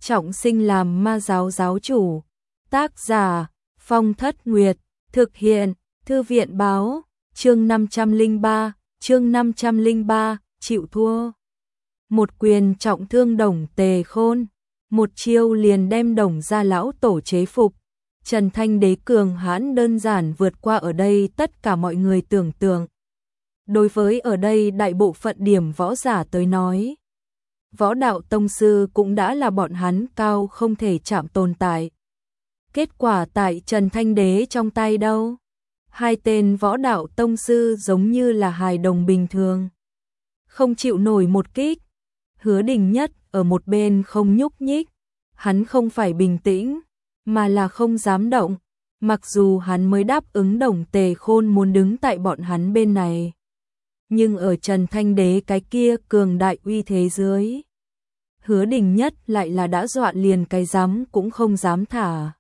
trọng sinh làm ma giáo giáo chủ. Tác giả Phong Thất Nguyệt. Thực hiện Thư viện báo. Chương 503, chịu thua. Một quyền trọng thương Đồng Tề Khôn, một chiêu liền đem Đồng gia lão tổ chế phục. Trần Thanh Đế cường hãn đơn giản vượt qua ở đây tất cả mọi người tưởng tượng. Đối với ở đây đại bộ phận điểm võ giả tới nói, võ đạo tông sư cũng đã là bọn hắn cao không thể chạm tồn tại. Kết quả tại Trần Thanh Đế trong tay đâu? Hai tên võ đạo tông sư giống như là hài đồng bình thường, không chịu nổi một kích. Hứa Đình Nhất ở một bên không nhúc nhích, hắn không phải bình tĩnh, mà là không dám động, mặc dù hắn mới đáp ứng Đồng Tề Khôn muốn đứng tại bọn hắn bên này. Nhưng ở Trần Thanh Đế cái kia cường đại uy thế dưới, Hứa Đình Nhất lại là đã dọa liền cái dám cũng không dám thả.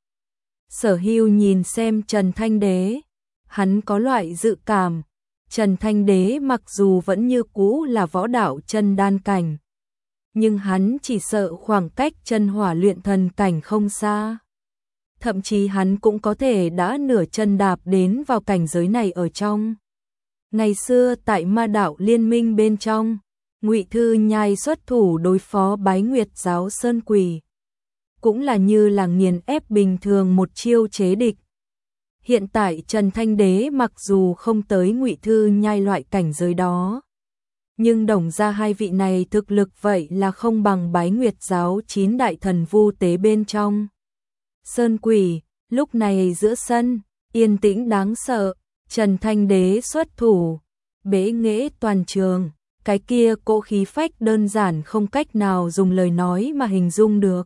Sở Hưu nhìn xem Trần Thanh Đế, hắn có loại dự cảm, Trần Thanh Đế mặc dù vẫn như cũ là võ đạo chân đan cảnh, nhưng hắn chỉ sợ khoảng cách chân hỏa luyện thần cảnh không xa. Thậm chí hắn cũng có thể đã nửa chân đạp đến vào cảnh giới này ở trong. Ngày xưa tại Ma đạo liên minh bên trong, Ngụy Thư Nhai xuất thủ đối phó Bái Nguyệt giáo Sơn Quỷ, cũng là như là nghiền ép bình thường một chiêu chế địch. Hiện tại Trần Thanh Đế mặc dù không tới Ngụy Thư Nhai loại cảnh giới đó, nhưng Đồng gia hai vị này thực lực vậy là không bằng Bái Nguyệt giáo 9 đại thần vu tế bên trong. Sơn Quỷ, lúc này giữa sân, yên tĩnh đáng sợ, Trần Thanh Đế xuất thủ, bế nghệ toàn trường, cái kia cỗ khí phách đơn giản không cách nào dùng lời nói mà hình dung được.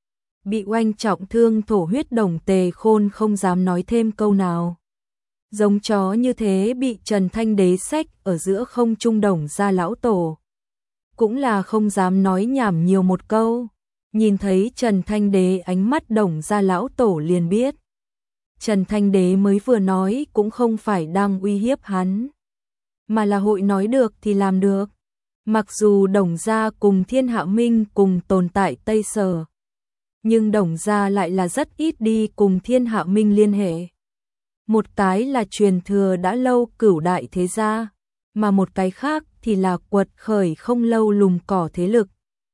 Bị oanh trọng thương thổ huyết Đồng Tề Khôn không dám nói thêm câu nào. Giống chó như thế bị Trần Thanh Đế xách ở giữa không trung Đồng gia lão tổ, cũng là không dám nói nhảm nhiều một câu. Nhìn thấy Trần Thanh Đế ánh mắt Đồng gia lão tổ liền biết, Trần Thanh Đế mới vừa nói cũng không phải đang uy hiếp hắn, mà là hội nói được thì làm được. Mặc dù Đồng gia cùng Thiên Hạ Minh cùng tồn tại Tây Sở, nhưng Đồng gia lại là rất ít đi cùng Thiên Hạ Minh liên hệ. Một cái là truyền thừa đã lâu Cửu đại thế gia, mà một cái khác thì là quật khởi không lâu Lùm Cỏ thế lực.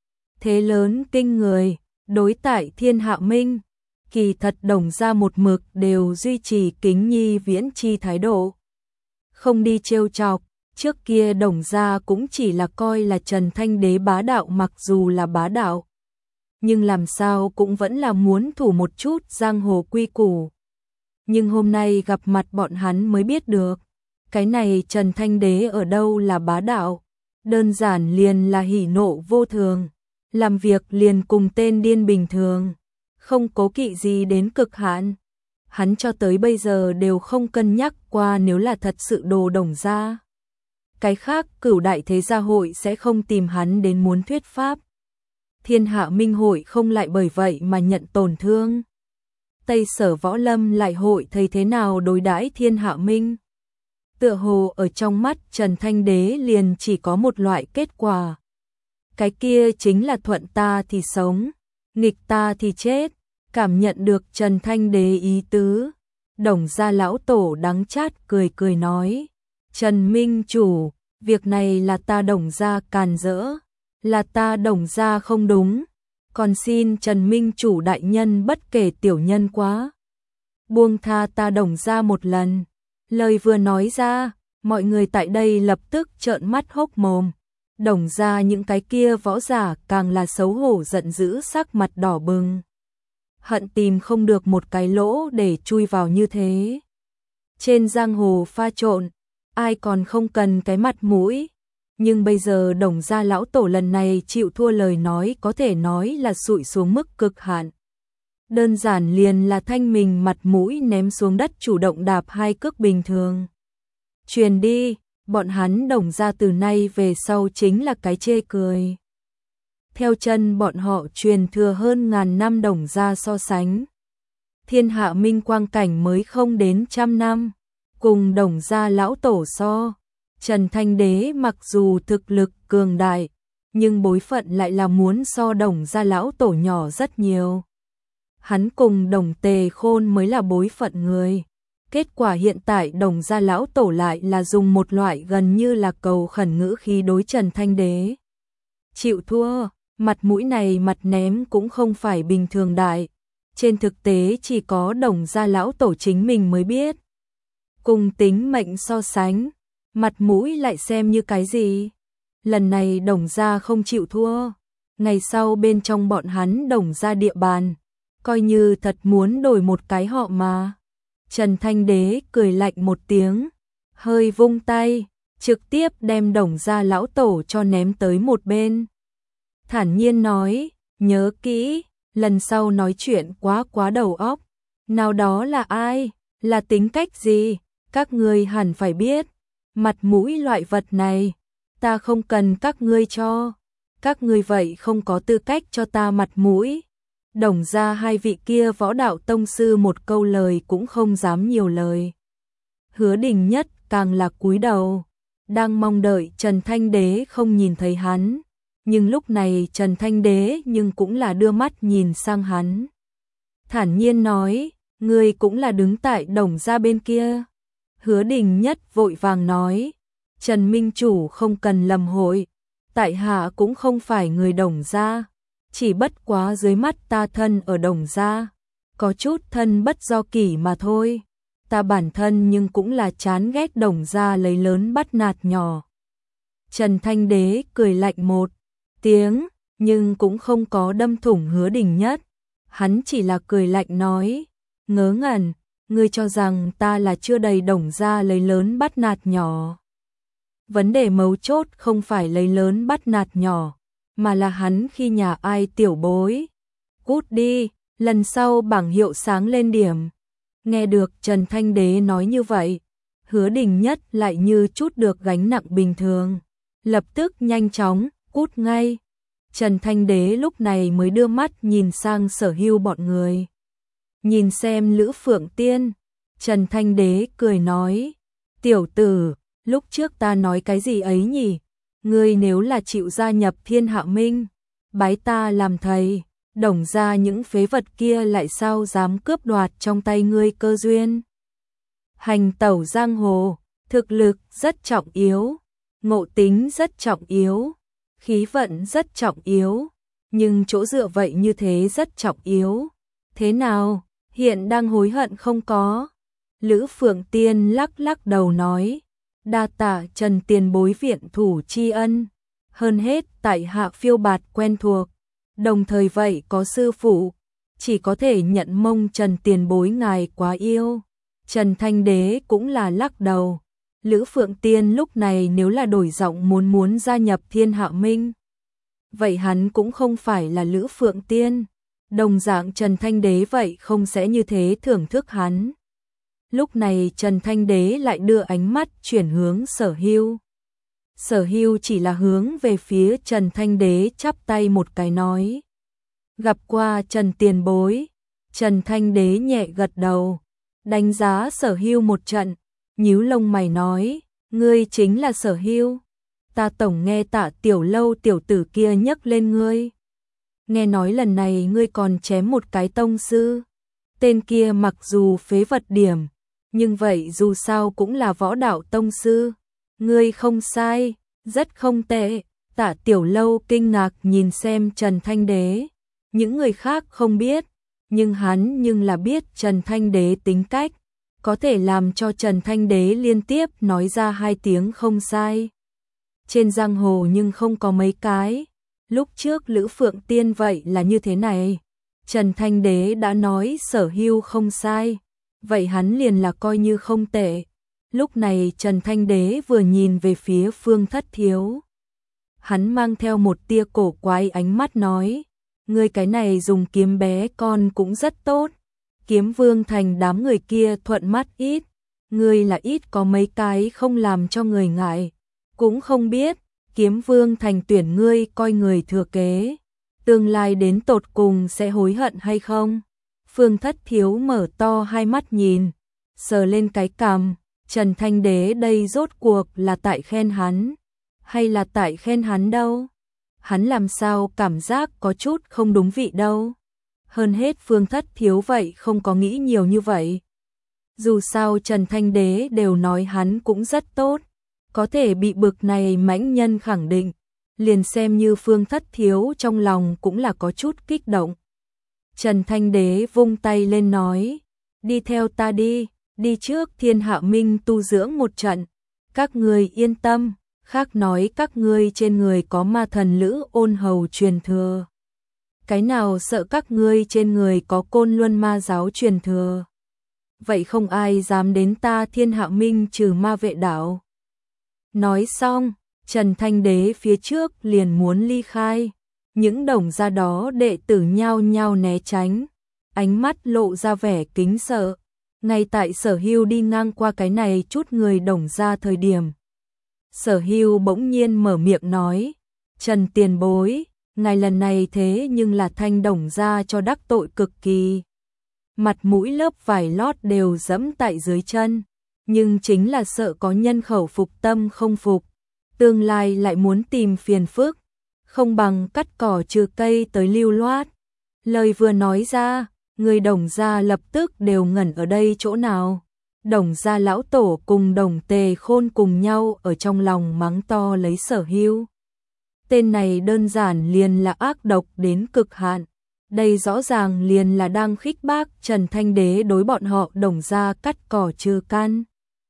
Thế lớn kinh người, đối tại Thiên Hạ Minh, kỳ thật Đồng gia một mực đều duy trì kính nhi viễn chi thái độ, không đi trêu chọc. Trước kia Đồng gia cũng chỉ là coi là Trần Thanh Đế bá đạo, mặc dù là bá đạo, nhưng làm sao cũng vẫn là muốn thủ một chút giang hồ quy củ. Nhưng hôm nay gặp mặt bọn hắn mới biết được, cái này Trần Thanh Đế ở đâu là bá đạo, đơn giản liền là hỉ nộ vô thường, làm việc liền cùng tên điên bình thường, không cố kỵ gì đến cực hạn. Hắn cho tới bây giờ đều không cân nhắc qua nếu là thật sự đồ Đồng gia, cái khác Cửu đại thế gia hội sẽ không tìm hắn đến muốn thuyết pháp. Thiên Hạ Minh hội không lại bởi vậy mà nhận tổn thương. Tây Sở Võ Lâm lại hội thấy thế nào đối đãi Thiên Hạ Minh. Tựa hồ ở trong mắt Trần Thanh Đế liền chỉ có một loại kết quả. Cái kia chính là thuận ta thì sống, nghịch ta thì chết. Cảm nhận được Trần Thanh Đế ý tứ, Đồng gia lão tổ đắng chát cười cười nói, Trần Minh chủ, việc này là ta Đồng gia càn rỡ, là ta Đồng gia không đúng, còn xin Trần Minh chủ đại nhân bất kể tiểu nhân quá, buông tha ta Đồng gia một lần. Lời vừa nói ra, mọi người tại đây lập tức trợn mắt hốc mồm. Đồng gia những cái kia võ giả càng là xấu hổ giận dữ, sắc mặt đỏ bừng, hận tìm không được một cái lỗ để chui vào như thế. Trên giang hồ pha trộn, ai còn không cần cái mặt mũi, nhưng bây giờ Đồng gia lão tổ lần này chịu thua lời nói có thể nói là sụi xuống mức cực hạn. Đơn giản liền là thanh mình mặt mũi ném xuống đất, chủ động đạp hai cước bình thường. Truyền đi, bọn hắn Đồng gia từ nay về sau chính là cái chê cười. Theo chân bọn họ truyền thừa hơn ngàn năm Đồng gia so sánh, Thiên Hạ Minh quang cảnh mới không đến 100 năm, cùng Đồng gia lão tổ so, Trần Thanh Đế mặc dù thực lực cường đại, nhưng bối phận lại là muốn so Đồng gia lão tổ nhỏ rất nhiều. Hắn cùng Đồng Tề Khôn mới là bối phận người. Kết quả hiện tại Đồng gia lão tổ lại là dùng một loại gần như là cầu khẩn ngữ khí đối Trần Thanh Đế. Chịu thua, mặt mũi này mặt ném cũng không phải bình thường đại. Trên thực tế chỉ có Đồng gia lão tổ chính mình mới biết. Cùng tính mệnh so sánh, mặt mũi lại xem như cái gì? Lần này Đồng gia không chịu thua, ngày sau bên trong bọn hắn Đồng gia địa bàn, coi như thật muốn đổi một cái họ mà. Trần Thanh Đế cười lạnh một tiếng, hơi vung tay, trực tiếp đem Đồng gia lão tổ cho ném tới một bên. Thản nhiên nói, nhớ kỹ, lần sau nói chuyện quá đầu óc. Nào đó là ai, là tính cách gì, các ngươi hẳn phải biết. Mặt mũi loại vật này, ta không cần các ngươi cho. Các ngươi vậy không có tư cách cho ta mặt mũi. Đồng gia hai vị kia võ đạo tông sư một câu lời cũng không dám nhiều lời. Hứa Đình Nhất càng là cúi đầu, đang mong đợi Trần Thanh Đế không nhìn thấy hắn. Nhưng lúc này Trần Thanh Đế nhưng cũng là đưa mắt nhìn sang hắn. Thản nhiên nói, ngươi cũng là đứng tại Đồng gia bên kia. Hứa Đình Nhất vội vàng nói, Trần Minh Chủ không cần lầm hội, tại hạ cũng không phải người Đồng gia, chỉ bất quá dưới mắt ta thân ở Đồng gia, có chút thân bất do kỷ mà thôi. Ta bản thân nhưng cũng là chán ghét Đồng gia lấy lớn bắt nạt nhỏ. Trần Thanh Đế cười lạnh một tiếng, nhưng cũng không có đâm thủng Hứa Đình Nhất. Hắn chỉ là cười lạnh nói, ngớ ngẩn, ngươi cho rằng ta là chưa đầy Đồng gia lấy lớn bắt nạt nhỏ. Vấn đề mấu chốt không phải lấy lớn bắt nạt nhỏ, mà là hắn khi nhà ai tiểu bối. Cút đi, lần sau bảng hiệu sáng lên điểm. Nghe được Trần Thanh Đế nói như vậy, Hứa Đình Nhất lại như chút được gánh nặng bình thường. Lập tức nhanh chóng, cút ngay. Trần Thanh Đế lúc này mới đưa mắt nhìn sang Sở Hưu bọn người. Nhìn xem Lữ Phượng Tiên, Trần Thanh Đế cười nói, tiểu tử, lúc trước ta nói cái gì ấy nhỉ? Ngươi nếu là chịu gia nhập Thiên Hạ Minh, bái ta làm thầy, Đồng gia những phế vật kia lại sao dám cướp đoạt trong tay ngươi cơ duyên? Hành tẩu giang hồ, thực lực rất trọng yếu, ngộ tính rất trọng yếu, khí vận rất trọng yếu, nhưng chỗ dựa vậy như thế rất trọng yếu. Thế nào, hiện đang hối hận không có? Lữ Phượng Tiên lắc lắc đầu nói, đa tạ Trần tiền bối viện thủ tri ân, hơn hết tại hạ phiêu bạt quen thuộc, đồng thời vậy có sư phụ, chỉ có thể nhận mông Trần tiền bối ngài quá yêu. Trần Thanh Đế cũng là lắc đầu. Lữ Phượng Tiên lúc này nếu là đổi giọng muốn gia nhập Thiên Hạ Minh, vậy hắn cũng không phải là Lữ Phượng Tiên. Đồng dạng Trần Thanh Đế vậy không sẽ như thế thưởng thức hắn. Lúc này Trần Thanh Đế lại đưa ánh mắt chuyển hướng Sở Hưu. Sở Hưu chỉ là hướng về phía Trần Thanh Đế chắp tay một cái nói, gặp qua Trần tiền bối. Trần Thanh Đế nhẹ gật đầu, đánh giá Sở Hưu một trận, nhíu lông mày nói, ngươi chính là Sở Hưu. Ta tổng nghe Tạ Tiểu Lâu tiểu tử kia nhắc lên ngươi. Nghe nói lần này ngươi còn chém một cái tông sư. Tên kia mặc dù phế vật điểm, nhưng vậy dù sao cũng là võ đạo tông sư. Ngươi không sai, rất không tệ. Tạ Tiểu Lâu kinh ngạc nhìn xem Trần Thanh Đế. Những người khác không biết, nhưng hắn nhưng là biết Trần Thanh Đế tính cách, có thể làm cho Trần Thanh Đế liên tiếp nói ra hai tiếng không sai. Trên giang hồ nhưng không có mấy cái. Lúc trước Lữ Phượng Tiên vậy là như thế này. Trần Thanh Đế đã nói Sở Hưu không sai, vậy hắn liền là coi như không tệ. Lúc này Trần Thanh Đế vừa nhìn về phía Phương Thất Thiếu. Hắn mang theo một tia cổ quái ánh mắt nói, ngươi cái này dùng kiếm bé con cũng rất tốt. Kiếm Vương Thành đám người kia thuận mắt ít, ngươi là ít có mấy cái không làm cho người ngại. Cũng không biết, Kiếm Vương Thành tuyển ngươi coi người thừa kế, tương lai đến tột cùng sẽ hối hận hay không? Phương Thất Thiếu mở to hai mắt nhìn, sờ lên cái cằm, Trần Thanh Đế đây rốt cuộc là tại khen hắn, hay là tại khen hắn đâu? hắn làm sao cảm giác có chút không đúng vị đâu. Hơn hết Phương Thất Thiếu vậy không có nghĩ nhiều như vậy. Dù sao Trần Thanh Đế đều nói hắn cũng rất tốt, có thể bị bực này mãnh nhân khẳng định, liền xem như Phương Thất Thiếu trong lòng cũng là có chút kích động. Trần Thanh Đế vung tay lên nói, đi theo ta đi, đi trước Thiên Hạ Minh tu dưỡng một trận, các ngươi yên tâm, khác nói các ngươi trên người có ma thần Lữ Ôn Hầu truyền thừa. Cái nào sợ các ngươi trên người có Côn Luân ma giáo truyền thừa. Vậy không ai dám đến ta Thiên Hạ Minh trừ ma vệ đảo. Nói xong, Trần Thanh Đế phía trước liền muốn ly khai. Những đồng gia đó đệ tử nhao nhao né tránh, ánh mắt lộ ra vẻ kính sợ. Ngay tại Sở Hưu đi ngang qua cái này chút người đồng gia thời điểm. Sở Hưu bỗng nhiên mở miệng nói, Trần tiền bối, ngài lần này thế nhưng là thanh đồng gia cho đắc tội cực kỳ. Mặt mũi lớp vải lót đều dẫm tại dưới chân, nhưng chính là sợ có nhân khẩu phục tâm không phục, tương lai lại muốn tìm phiền phức, không bằng cắt cỏ trừ cây tới lưu loát. Lời vừa nói ra, người đồng gia lập tức đều ngẩn ở đây chỗ nào. Đồng gia lão tổ cùng Đồng Tề Khôn cùng nhau ở trong lòng mắng to lấy Sở Hưu. Tên này đơn giản liền là ác độc đến cực hạn. Đây rõ ràng liền là đang khích bác Trần Thanh Đế đối bọn họ đồng gia cắt cỏ trừ căn.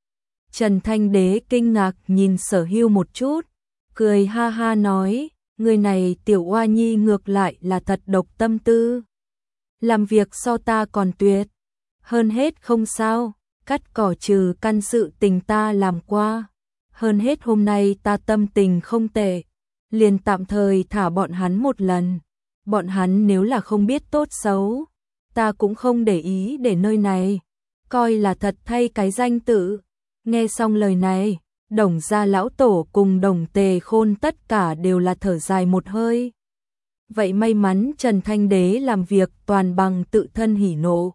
Trần Thanh Đế kinh ngạc nhìn Sở Hưu một chút, cười ha ha nói, người này tiểu oa nhi ngược lại là thật độc tâm tư. Làm việc so ta còn tuyệt, hơn hết không sao, cắt cỏ trừ căn sự tình ta làm qua. Hơn hết hôm nay ta tâm tình không tệ, liền tạm thời thả bọn hắn một lần. Bọn hắn nếu là không biết tốt xấu, ta cũng không để ý để nơi này, coi là thật thay cái danh tự. Nghe xong lời này, Đồng gia lão tổ cùng Đồng Tề Khôn tất cả đều là thở dài một hơi. Vậy may mắn Trần Thanh Đế làm việc toàn bằng tự thân hỉ nộ.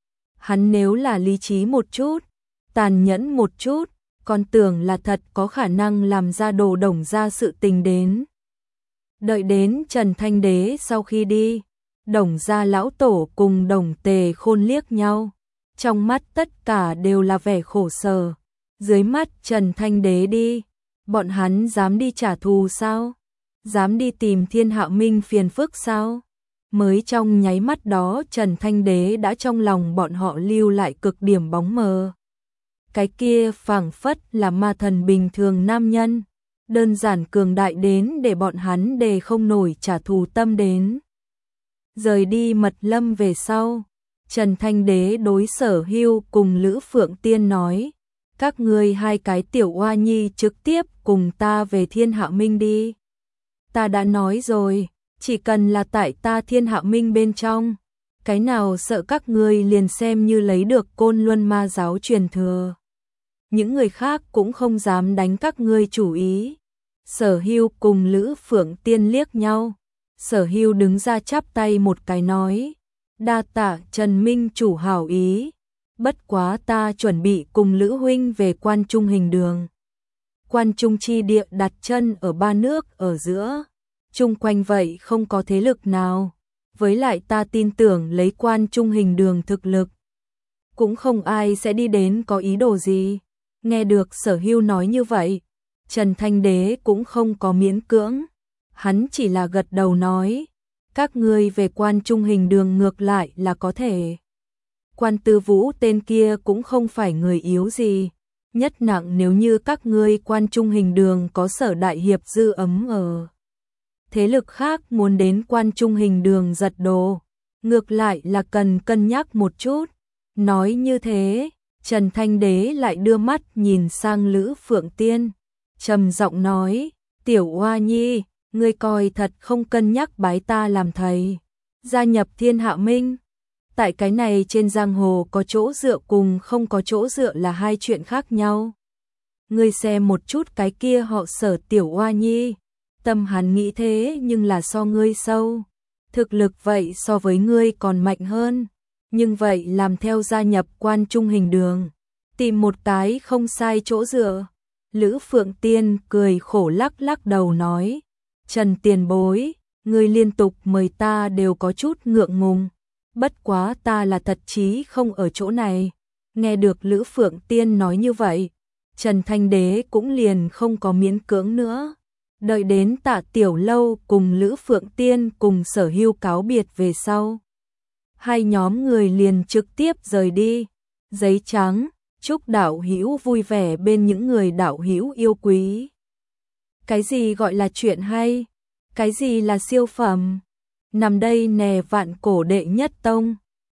Hắn nếu là lý trí một chút, tàn nhẫn một chút, còn tưởng là thật có khả năng làm ra đồ Đồng gia sự tình đến. Đợi đến Trần Thanh Đế sau khi đi, Đồng gia lão tổ cùng Đồng Tề Khôn liếc nhau, trong mắt tất cả đều là vẻ khổ sở. Dưới mắt Trần Thanh Đế đi, bọn hắn dám đi trả thù sao? Dám đi tìm Thiên Hạ Minh phiền phức sao? Mới trong nháy mắt đó Trần Thanh Đế đã trong lòng bọn họ lưu lại cực điểm bóng mờ. Cái kia phảng phất là ma thần bình thường nam nhân, đơn giản cường đại đến để bọn hắn đề không nổi trả thù tâm đến. Rời đi Mật Lâm về sau, Trần Thanh Đế đối Sở Hưu cùng Lữ Phượng Tiên nói, các ngươi hai cái tiểu oa nhi trực tiếp cùng ta về Thiên Hạ Minh đi. Ta đã nói rồi, chỉ cần là tại ta Thiên Hạ Minh bên trong, cái nào sợ các ngươi liền xem như lấy được Côn Luân ma giáo truyền thừa. Những người khác cũng không dám đánh các ngươi chủ ý. Sở Hưu cùng Lữ Phượng Tiên liếc nhau. Sở Hưu đứng ra chắp tay một cái nói, đa tạ Trần Minh chủ hảo ý. Bất quá ta chuẩn bị cùng Lữ huynh về Quan Trung Hình Đường. Quan Trung chi địa đặt chân ở ba nước ở giữa, chung quanh vậy không có thế lực nào. Với lại ta tin tưởng lấy Quan Trung Hình Đường thực lực, cũng không ai sẽ đi đến có ý đồ gì. Nghe được Sở Hưu nói như vậy, Trần Thanh Đế cũng không có miễn cưỡng. Hắn chỉ là gật đầu nói, các ngươi về Quan Trung Hình Đường ngược lại là có thể. Quan Tư Vũ tên kia cũng không phải người yếu gì, nhất nặng nếu như các ngươi Quan Trung Hình Đường có Sở đại hiệp dư ấm ở. Thế lực khác muốn đến Quan Trung Hình Đường giật đồ, ngược lại là cần cân nhắc một chút. Nói như thế, Trần Thanh Đế lại đưa mắt nhìn sang Lữ Phượng Tiên, trầm giọng nói, tiểu oa nhi, ngươi coi thật không cân nhắc bái ta làm thầy, gia nhập Thiên Hạ Minh. Tại cái này trên giang hồ có chỗ dựa cùng không có chỗ dựa là hai chuyện khác nhau. Ngươi xem một chút cái kia họ Sở tiểu oa nhi, tâm hắn nghĩ thế nhưng là so ngươi sâu, thực lực vậy so với ngươi còn mạnh hơn, nhưng vậy làm theo gia nhập Quan Trung Hình Đường, tìm một cái không sai chỗ dựa. Lữ Phượng Tiên cười khổ lắc lắc đầu nói, Trần tiền bối, người liên tục mời ta đều có chút ngượng ngùng. Bất quá ta là thật chí không ở chỗ này. Nghe được Lữ Phượng Tiên nói như vậy, Trần Thanh Đế cũng liền không có miễn cưỡng nữa. Đợi đến Tạ Tiểu Lâu cùng Lữ Phượng Tiên cùng Sở Hưu cáo biệt về sau. Hai nhóm người liền trực tiếp rời đi. Giấy trắng, chúc đạo hữu vui vẻ bên những người đạo hữu yêu quý. Cái gì gọi là chuyện hay? Cái gì là siêu phẩm? Nằm đây nè vạn cổ đệ nhất tông.